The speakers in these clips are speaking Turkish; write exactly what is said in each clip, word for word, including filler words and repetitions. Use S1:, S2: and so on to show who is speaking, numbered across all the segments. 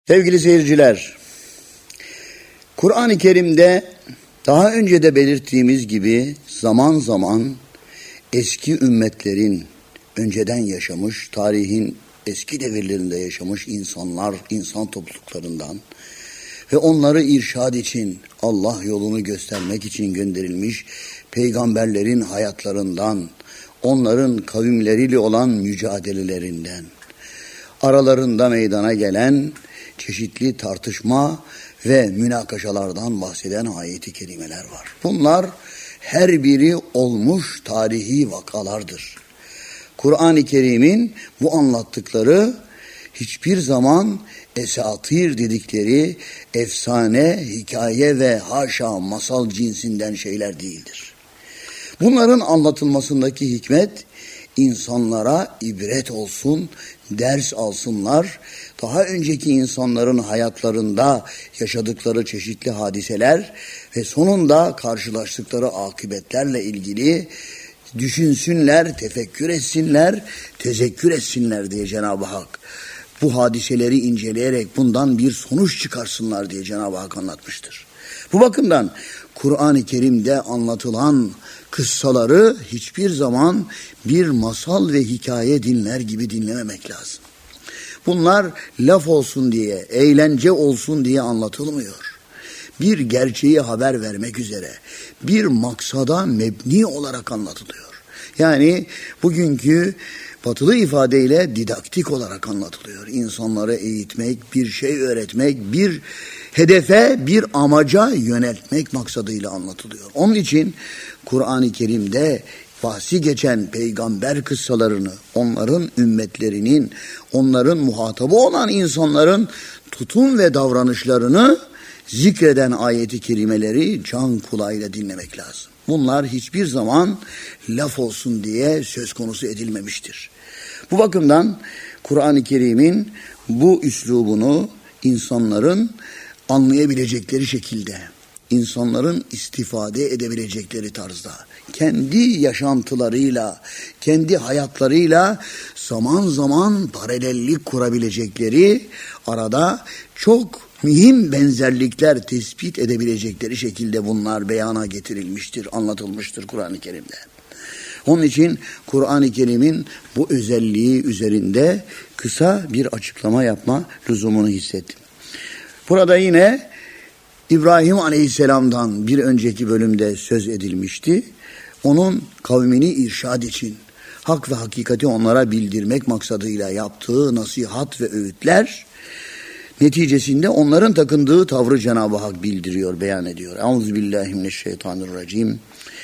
S1: Sevgili seyirciler, Kur'an-ı Kerim'de daha önce de belirttiğimiz gibi zaman zaman eski ümmetlerin önceden yaşamış, tarihin eski devirlerinde yaşamış insanlar, insan topluluklarından ve onları irşad için, Allah yolunu göstermek için gönderilmiş peygamberlerin hayatlarından, onların kavimleriyle olan mücadelelerinden, aralarında meydana gelen çeşitli tartışma ve münakaşalardan bahseden ayet-i kerimeler var. Bunlar her biri olmuş tarihi vakalardır. Kur'an-ı Kerim'in bu anlattıkları hiçbir zaman esatir dedikleri efsane, hikaye ve haşa masal cinsinden şeyler değildir. Bunların anlatılmasındaki hikmet, insanlara ibret olsun, ders alsınlar, daha önceki insanların hayatlarında yaşadıkları çeşitli hadiseler ve sonunda karşılaştıkları akıbetlerle ilgili düşünsünler, tefekkür etsinler, tezekkür etsinler diye Cenab-ı Hak bu hadiseleri inceleyerek bundan bir sonuç çıkarsınlar diye Cenab-ı Hak anlatmıştır. Bu bakımdan Kur'an-ı Kerim'de anlatılan kıssaları hiçbir zaman bir masal ve hikaye dinler gibi dinlememek lazım. Bunlar laf olsun diye, eğlence olsun diye anlatılmıyor. Bir gerçeği haber vermek üzere, bir maksada mebni olarak anlatılıyor. Yani bugünkü batılı ifadeyle didaktik olarak anlatılıyor. İnsanları eğitmek, bir şey öğretmek, bir hedefe, bir amaca yöneltmek maksadıyla anlatılıyor. Onun için Kur'an-ı Kerim'de bahsi geçen peygamber kıssalarını, onların ümmetlerinin, onların muhatabı olan insanların tutum ve davranışlarını zikreden ayet-i kerimeleri can kulağıyla dinlemek lazım. Bunlar hiçbir zaman laf olsun diye söz konusu edilmemiştir. Bu bakımdan Kur'an-ı Kerim'in bu üslubunu insanların anlayabilecekleri şekilde, insanların istifade edebilecekleri tarzda, kendi yaşantılarıyla, kendi hayatlarıyla zaman zaman paralellik kurabilecekleri, arada çok mühim benzerlikler tespit edebilecekleri şekilde bunlar beyana getirilmiştir, anlatılmıştır Kur'an-ı Kerim'de. Onun için Kur'an-ı Kerim'in bu özelliği üzerinde kısa bir açıklama yapma lüzumunu hissettim. Burada yine İbrahim Aleyhisselam'dan bir önceki bölümde söz edilmişti. Onun kavmini irşad için, hak ve hakikati onlara bildirmek maksadıyla yaptığı nasihat ve öğütler neticesinde onların takındığı tavrı Cenab-ı Hak bildiriyor, beyan ediyor. Euzubillahimineşşeytanirracim.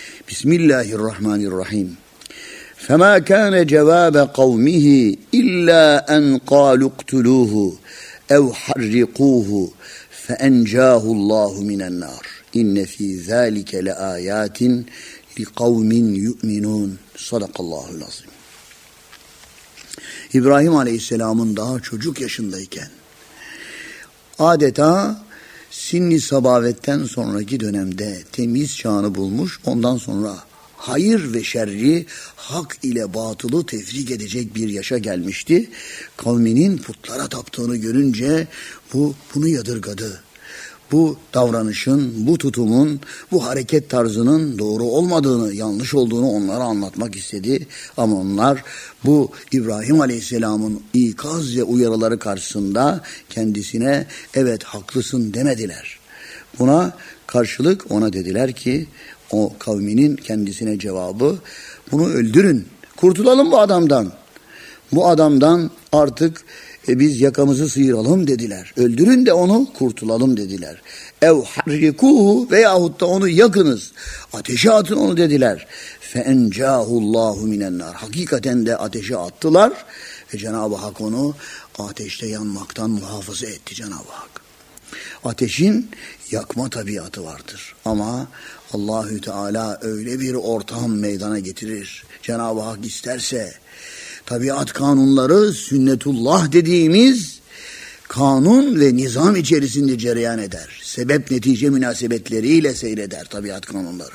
S1: Bismillahirrahmanirrahim. فَمَا كَانَ جَوَابَ قَوْمِهِ إِلَّا أَنْ قَالُوا اقْتُلُوهُ اَوْ حَرِّقُوهُ فَاَنْجَاهُ اللّٰهُ مِنَ النَّارِ اِنَّ ف۪ي ذَٰلِكَ لَآيَاتٍ لِقَوْمٍ يُؤْمِنُونَ Sadakallahu lazim. İbrahim Aleyhisselam'ın daha çocuk yaşındayken, adeta sinni sabavetten sonraki dönemde temiz çağını bulmuş, ondan sonra hayır ve şerri, hak ile batılı tefrik edecek bir yaşa gelmişti. Kavminin putlara taptığını görünce bu bunu yadırgadı. Bu davranışın, bu tutumun, bu hareket tarzının doğru olmadığını, yanlış olduğunu onlara anlatmak istedi. Ama onlar bu İbrahim Aleyhisselam'ın ikaz ve uyarıları karşısında kendisine evet haklısın demediler. Buna karşılık ona dediler ki, o kavminin kendisine cevabı, bunu öldürün, kurtulalım bu adamdan. Bu adamdan artık e, biz yakamızı sıyıralım dediler. Öldürün de onu kurtulalım dediler. Ev harrikuhu veyahut da onu yakınız, ateşe atın onu dediler. Fe encahullahu minennar. Hakikaten de ateşe attılar ve Cenab-ı Hak onu ateşte yanmaktan muhafaza etti Cenab-ı Hak. Ateşin yakma tabiatı vardır ama Allahü Teala öyle bir ortam meydana getirir. Cenab-ı Hak isterse tabiat kanunları sünnetullah dediğimiz kanun ve nizam içerisinde cereyan eder. Sebep netice münasebetleriyle seyreder tabiat kanunları.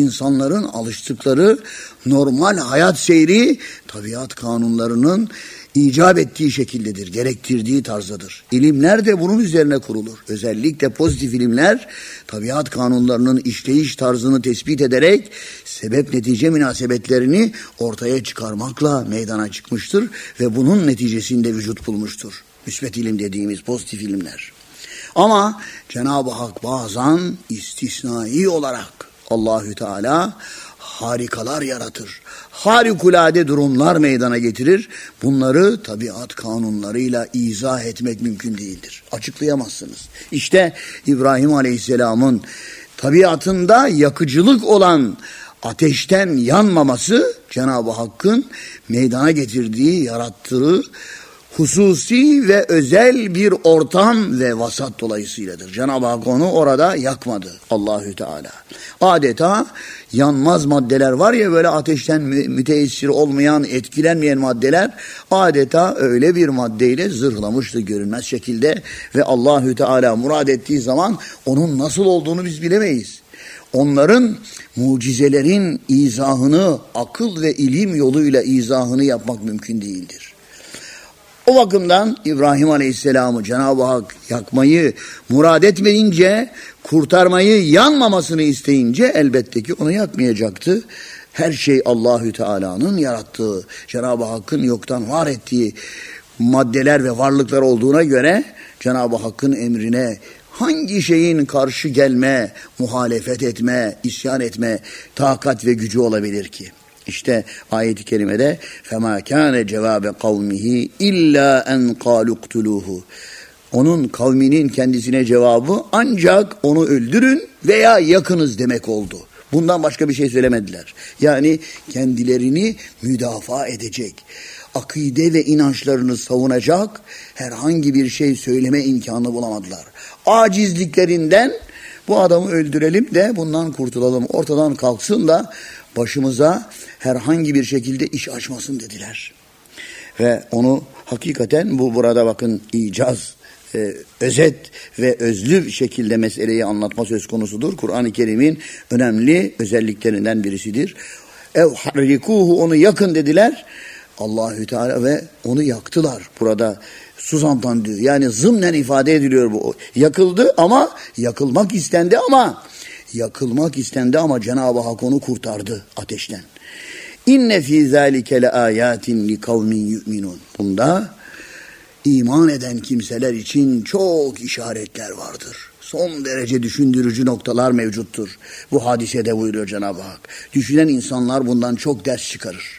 S1: İnsanların alıştıkları normal hayat seyri tabiat kanunlarının icap ettiği şekildedir, gerektirdiği tarzdadır. İlimler de bunun üzerine kurulur. Özellikle pozitif ilimler tabiat kanunlarının işleyiş tarzını tespit ederek sebep netice münasebetlerini ortaya çıkarmakla meydana çıkmıştır ve bunun neticesinde vücut bulmuştur. Müsbet ilim dediğimiz pozitif ilimler. Ama Cenab-ı Hak bazen istisnai olarak Allahü Teala harikalar yaratır. Harikulade durumlar meydana getirir. Bunları tabiat kanunlarıyla izah etmek mümkün değildir. Açıklayamazsınız. İşte İbrahim Aleyhisselam'ın tabiatında yakıcılık olan ateşten yanmaması Cenab-ı Hakk'ın meydana getirdiği, yarattığı hususi ve özel bir ortam ve vasat dolayısıyladır. Cenab-ı Hak onu orada yakmadı Allahü Teala. Adeta yanmaz maddeler var ya, böyle ateşten müteessir olmayan, etkilenmeyen maddeler, adeta öyle bir maddeyle zırhlamıştı görünmez şekilde ve Allahü Teala murad ettiği zaman onun nasıl olduğunu biz bilemeyiz. Onların mucizelerin izahını akıl ve ilim yoluyla izahını yapmak mümkün değildir. O bakımdan İbrahim Aleyhisselam'ı Cenab-ı Hak yakmayı murad etmeyince, kurtarmayı, yanmamasını isteyince elbette ki onu yakmayacaktı. Her şey Allahü Teala'nın yarattığı, Cenab-ı Hakk'ın yoktan var ettiği maddeler ve varlıklar olduğuna göre Cenab-ı Hakk'ın emrine hangi şeyin karşı gelme, muhalefet etme, isyan etme takat ve gücü olabilir ki? İşte ayet-i kerimede فَمَا كَانَ جَوَابَ قَوْمِهِ اِلَّا اَنْ قَالُوا اقْتُلُوهُ. Onun kavminin kendisine cevabı ancak onu öldürün veya yakınız demek oldu. Bundan başka bir şey söylemediler. Yani kendilerini müdafaa edecek, akide ve inançlarını savunacak herhangi bir şey söyleme imkanı bulamadılar. Acizliklerinden bu adamı öldürelim de bundan kurtulalım, ortadan kalksın da başımıza herhangi bir şekilde iş açmasın dediler. Ve onu hakikaten bu burada bakın icaz, e, özet ve özlü şekilde meseleyi anlatma söz konusudur. Kur'an-ı Kerim'in önemli özelliklerinden birisidir. Ev harrikuhu, onu yakın dediler. Allahü Teala ve onu yaktılar. Burada suzantan diyor. Yani zımnen ifade ediliyor bu. Yakıldı ama yakılmak istendi ama yakılmak istendi ama Cenab-ı Hak onu kurtardı ateşten. İnne fî zâlike le âyâtin li kavmin yu'minûn. Bunda iman eden kimseler için çok işaretler vardır. Son derece düşündürücü noktalar mevcuttur. Bu hadisede buyuruyor Cenab-ı Hak. Düşünen insanlar bundan çok ders çıkarır.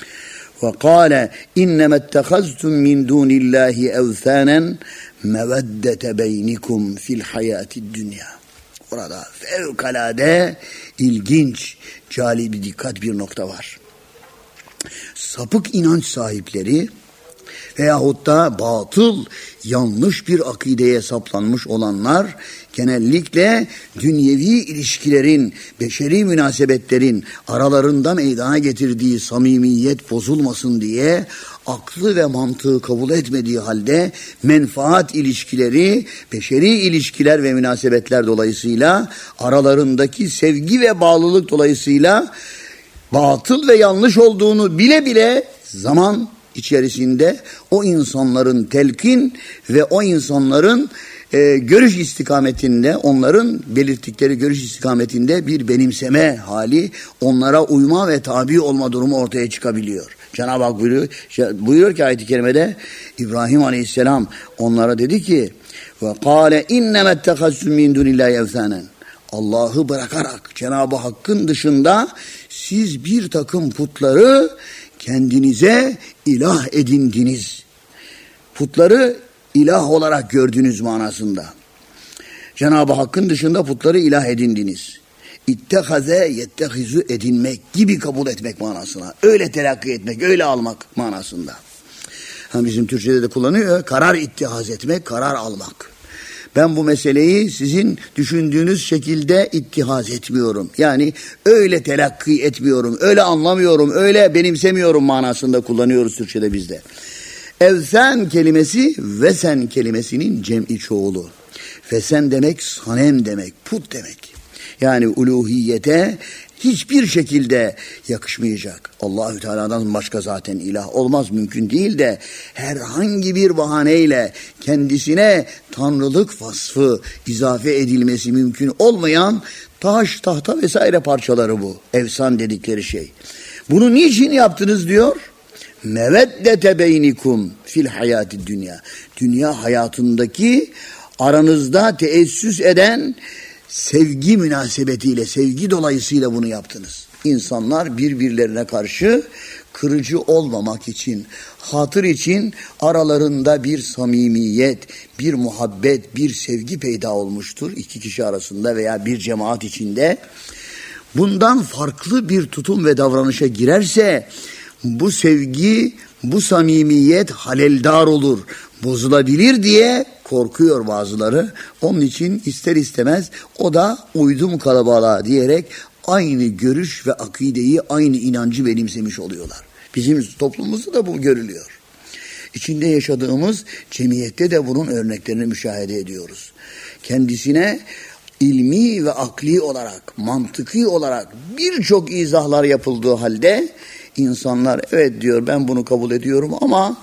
S1: وَقَالَ اِنَّمَا اتَّخَذْتُمْ مِنْ دُونِ اللّٰهِ اَوْثَانًا مَوَدَّةَ بَيْنِكُمْ فِي الْحَيَاةِ الدُّنْيَا. Orada fevkalade ilginç, cali bir dikkat bir nokta var. Sapık inanç sahipleri veyahut da batıl, yanlış bir akideye saplanmış olanlar genellikle dünyevi ilişkilerin, beşeri münasebetlerin aralarında meydana getirdiği samimiyet bozulmasın diye aklı ve mantığı kabul etmediği halde menfaat ilişkileri, beşeri ilişkiler ve münasebetler dolayısıyla aralarındaki sevgi ve bağlılık dolayısıyla batıl ve yanlış olduğunu bile bile zaman içerisinde o insanların telkin ve o insanların e, görüş istikametinde, onların belirttikleri görüş istikametinde bir benimseme hali, onlara uyma ve tabi olma durumu ortaya çıkabiliyor. Cenab-ı Hak buyuruyor, buyuruyor ki ayet-i kerimede İbrahim Aleyhisselam onlara dedi ki وَقَالَ اِنَّمَا اتَّخَذْتُمْ مِنْ دُونِ اللّٰهِ اَوْثَانًا. Allah'ı bırakarak Cenab-ı Hakk'ın dışında siz bir takım putları kendinize ilah edindiniz. Putları ilah olarak gördünüz manasında. Cenab-ı Hakk'ın dışında putları ilah edindiniz. İttehaze yettehizu edinmek gibi kabul etmek manasına. Öyle telakki etmek, öyle almak manasında. Ha, bizim Türkçe'de de kullanıyor. Karar ittihaz etmek, karar almak. Ben bu meseleyi sizin düşündüğünüz şekilde ittihaz etmiyorum. Yani öyle telakki etmiyorum, öyle anlamıyorum, öyle benimsemiyorum manasında kullanıyoruz Türkçe'de bizde. Evsen kelimesi vesen kelimesinin cem'i çoğulu. Vesen demek sanem demek, put demek. Yani uluhiyete hiçbir şekilde yakışmayacak. Allahü Teala'dan başka zaten ilah olmaz, mümkün değil de herhangi bir bahaneyle kendisine tanrılık vasfı izafe edilmesi mümkün olmayan taş, tahta vesaire parçaları bu. Evsan dedikleri şey. Bunu niçin yaptınız diyor? Meveddete beynikum fil hayati dünya. Dünya hayatındaki aranızda teessüs eden sevgi münasebetiyle, sevgi dolayısıyla bunu yaptınız. İnsanlar birbirlerine karşı kırıcı olmamak için, hatır için aralarında bir samimiyet, bir muhabbet, bir sevgi peyda olmuştur. İki kişi arasında veya bir cemaat içinde. Bundan farklı bir tutum ve davranışa girerse bu sevgi, bu samimiyet haleldar olur, bozulabilir diye korkuyor bazıları. Onun için ister istemez o da uydum kalabalığa diyerek aynı görüş ve akideyi, aynı inancı benimsemiş oluyorlar. Bizim toplumumuzda da bu görülüyor. İçinde yaşadığımız cemiyette de bunun örneklerini müşahede ediyoruz. Kendisine ilmi ve akli olarak, mantıki olarak birçok izahlar yapıldığı halde insanlar evet diyor, ben bunu kabul ediyorum ama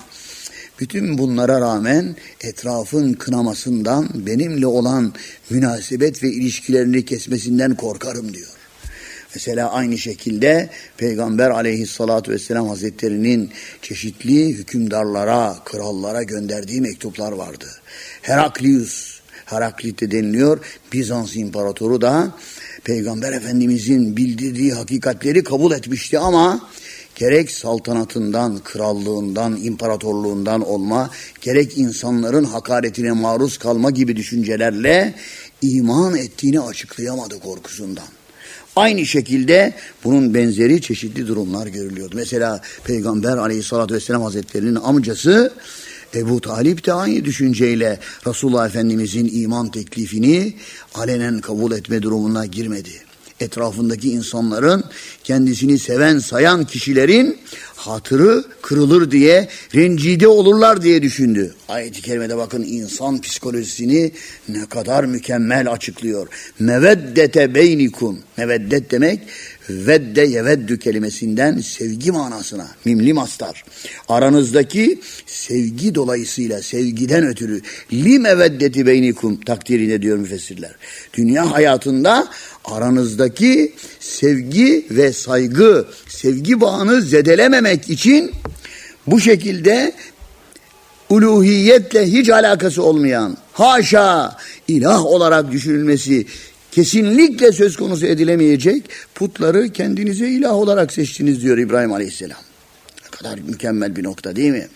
S1: bütün bunlara rağmen etrafın kınamasından, benimle olan münasebet ve ilişkilerini kesmesinden korkarım diyor. Mesela aynı şekilde Peygamber aleyhissalatü vesselam hazretlerinin çeşitli hükümdarlara, krallara gönderdiği mektuplar vardı. Heraklius, Heraklit de deniliyor, Bizans imparatoru da Peygamber Efendimizin bildirdiği hakikatleri kabul etmişti ama gerek saltanatından, krallığından, imparatorluğundan olma, gerek insanların hakaretine maruz kalma gibi düşüncelerle iman ettiğini açıklayamadı korkusundan. Aynı şekilde bunun benzeri çeşitli durumlar görülüyordu. Mesela Peygamber aleyhissalatü vesselam hazretlerinin amcası Ebu Talip de aynı düşünceyle Resulullah Efendimizin iman teklifini alenen kabul etme durumuna girmedi. Etrafındaki insanların, kendisini seven sayan kişilerin hatırı kırılır diye, rencide olurlar diye düşündü. Ayet-i kerimede bakın insan psikolojisini ne kadar mükemmel açıklıyor. Meveddete beynikum. Meveddet demek vedde yeveddü kelimesinden sevgi manasına. Mimli mastar. Aranızdaki sevgi dolayısıyla, sevgiden ötürü li meveddeti beynikum takdirine diyor müfessirler. Dünya hayatında aranızdaki sevgi ve saygı, sevgi bağını zedelememek için bu şekilde uluhiyetle hiç alakası olmayan, haşa ilah olarak düşünülmesi kesinlikle söz konusu edilemeyecek putları kendinize ilah olarak seçtiniz diyor İbrahim Aleyhisselam. Ne kadar mükemmel bir nokta değil mi?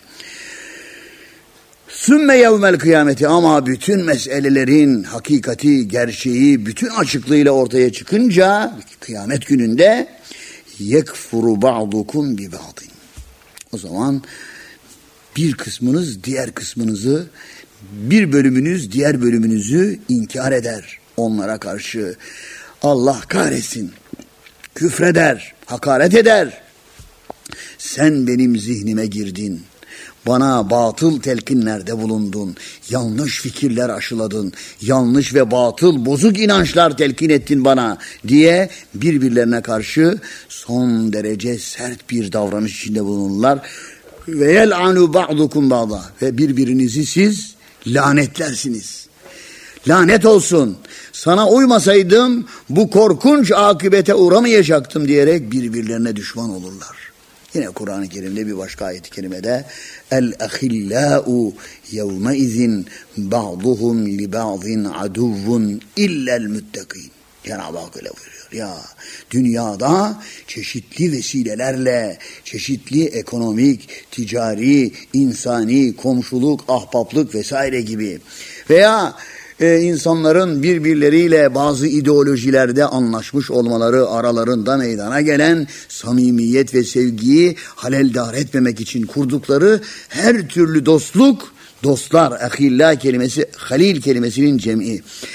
S1: Sümme yevmel kıyameti, ama bütün meselelerin hakikati, gerçeği bütün açıklığıyla ortaya çıkınca kıyamet gününde yekfuru ba'dukum bi ba'din. O zaman bir kısmınız diğer kısmınızı, bir bölümünüz diğer bölümünüzü inkar eder. Onlara karşı Allah kahretsin, küfreder, hakaret eder. Sen benim zihnime girdin. Bana batıl telkinlerde bulundun, yanlış fikirler aşıladın, yanlış ve batıl bozuk inançlar telkin ettin bana diye birbirlerine karşı son derece sert bir davranış içinde bulunurlar. Ve yel'anu ba'dukum ba'da, ve birbirinizi siz lanetlersiniz. Lanet olsun, sana uymasaydım bu korkunç akıbete uğramayacaktım diyerek birbirlerine düşman olurlar. Yine Kur'an-ı Kerim'de bir başka ayet-i kerimede el-ahillâ'u yevmeizin ba'duhum li ba'din aduvvun illel müttekîn. Cenab-ı Hak öyle buyuruyor. Ya dünyada çeşitli vesilelerle, çeşitli ekonomik, ticari, insani, komşuluk, ahbaplık vesaire gibi veya Ee, insanların birbirleriyle bazı ideolojilerde anlaşmış olmaları aralarında meydana gelen samimiyet ve sevgiyi haleldar etmemek için kurdukları her türlü dostluk, dostlar, ahilla kelimesi, halil kelimesinin cem'i.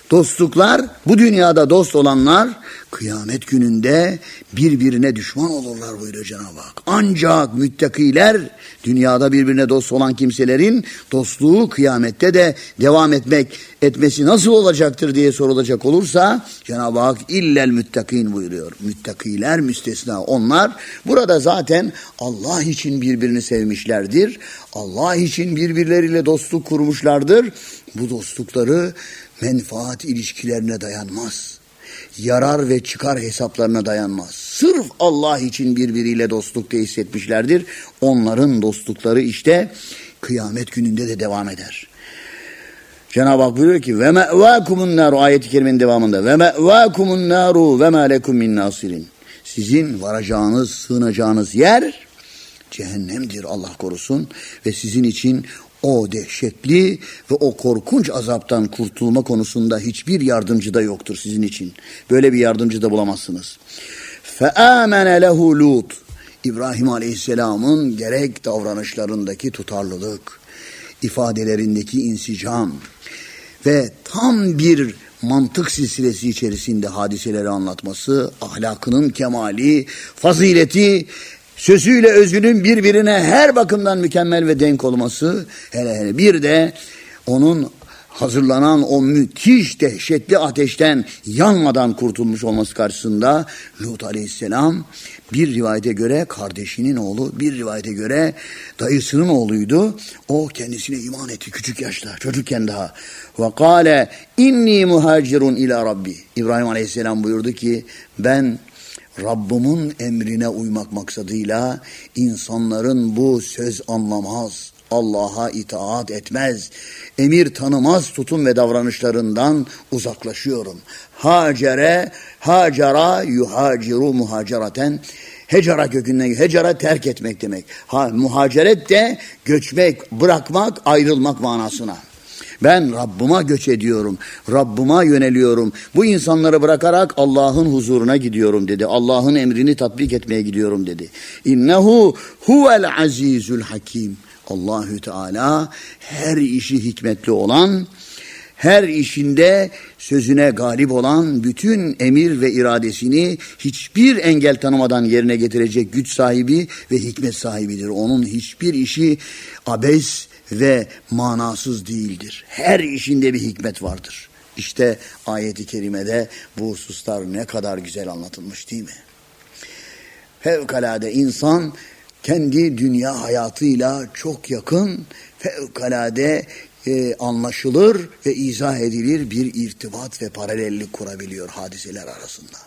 S1: Dostluklar, bu dünyada dost olanlar kıyamet gününde birbirine düşman olurlar buyuruyor Cenab-ı Hak. Ancak müttakiler, dünyada birbirine dost olan kimselerin dostluğu kıyamette de devam etmek etmesi nasıl olacaktır diye sorulacak olursa Cenab-ı Hak illel müttakin buyuruyor. Müttakiler müstesna. Onlar burada zaten Allah için birbirini sevmişlerdir. Allah için birbirleriyle dostluk kurmuşlardır. Bu dostlukları menfaat ilişkilerine dayanmaz. Yarar ve çıkar hesaplarına dayanmaz. Sırf Allah için birbiriyle dostluk tesis etmişlerdir. Onların dostlukları işte kıyamet gününde de devam eder. Cenab-ı Hak buyuruyor ki ve me'vâkumun nâru, ayet-i kerimenin devamında ve me'vâkumun nâru ve mâ lekum min nâsirin. Sizin varacağınız, sığınacağınız yer cehennemdir, Allah korusun, ve sizin için o dehşetli ve o korkunç azaptan kurtulma konusunda hiçbir yardımcı da yoktur sizin için. Böyle bir yardımcı da bulamazsınız. فَآمَنَ لَهُ Lut. İbrahim Aleyhisselam'ın gerek davranışlarındaki tutarlılık, ifadelerindeki insicam ve tam bir mantık silsilesi içerisinde hadiseleri anlatması, ahlakının kemali, fazileti, sözüyle özünün birbirine her bakımdan mükemmel ve denk olması, hele hele bir de onun hazırlanan o müthiş dehşetli ateşten yanmadan kurtulmuş olması karşısında Lut Aleyhisselam bir rivayete göre kardeşinin oğlu, bir rivayete göre dayısının oğluydu. O kendisine iman etti küçük yaşta, çocukken daha. Ve kâle inni muhacirun ila Rabbi. İbrahim Aleyhisselam buyurdu ki ben Rabbimin emrine uymak maksadıyla insanların bu söz anlamaz, Allah'a itaat etmez, emir tanımaz tutum ve davranışlarından uzaklaşıyorum. Hacere, hacera, yuhaciru muhaceraten. Hecera kökünden, hecera terk etmek demek. Ha, muhaceret de göçmek, bırakmak, ayrılmak manasına. Ben Rabbıma göç ediyorum, Rabbıma yöneliyorum. Bu insanları bırakarak Allah'ın huzuruna gidiyorum dedi. Allah'ın emrini tatbik etmeye gidiyorum dedi. İnnehu huvel azizul hakim. Allahü Teala her işi hikmetli olan, her işinde sözüne galip olan, bütün emir ve iradesini hiçbir engel tanımadan yerine getirecek güç sahibi ve hikmet sahibidir. Onun hiçbir işi abes ve manasız değildir. Her işinde bir hikmet vardır. İşte ayet-i kerimede bu hususlar ne kadar güzel anlatılmış değil mi? Fevkalade insan kendi dünya hayatıyla çok yakın, fevkalade e, anlaşılır ve izah edilir bir irtibat ve paralellik kurabiliyor hadiseler arasında.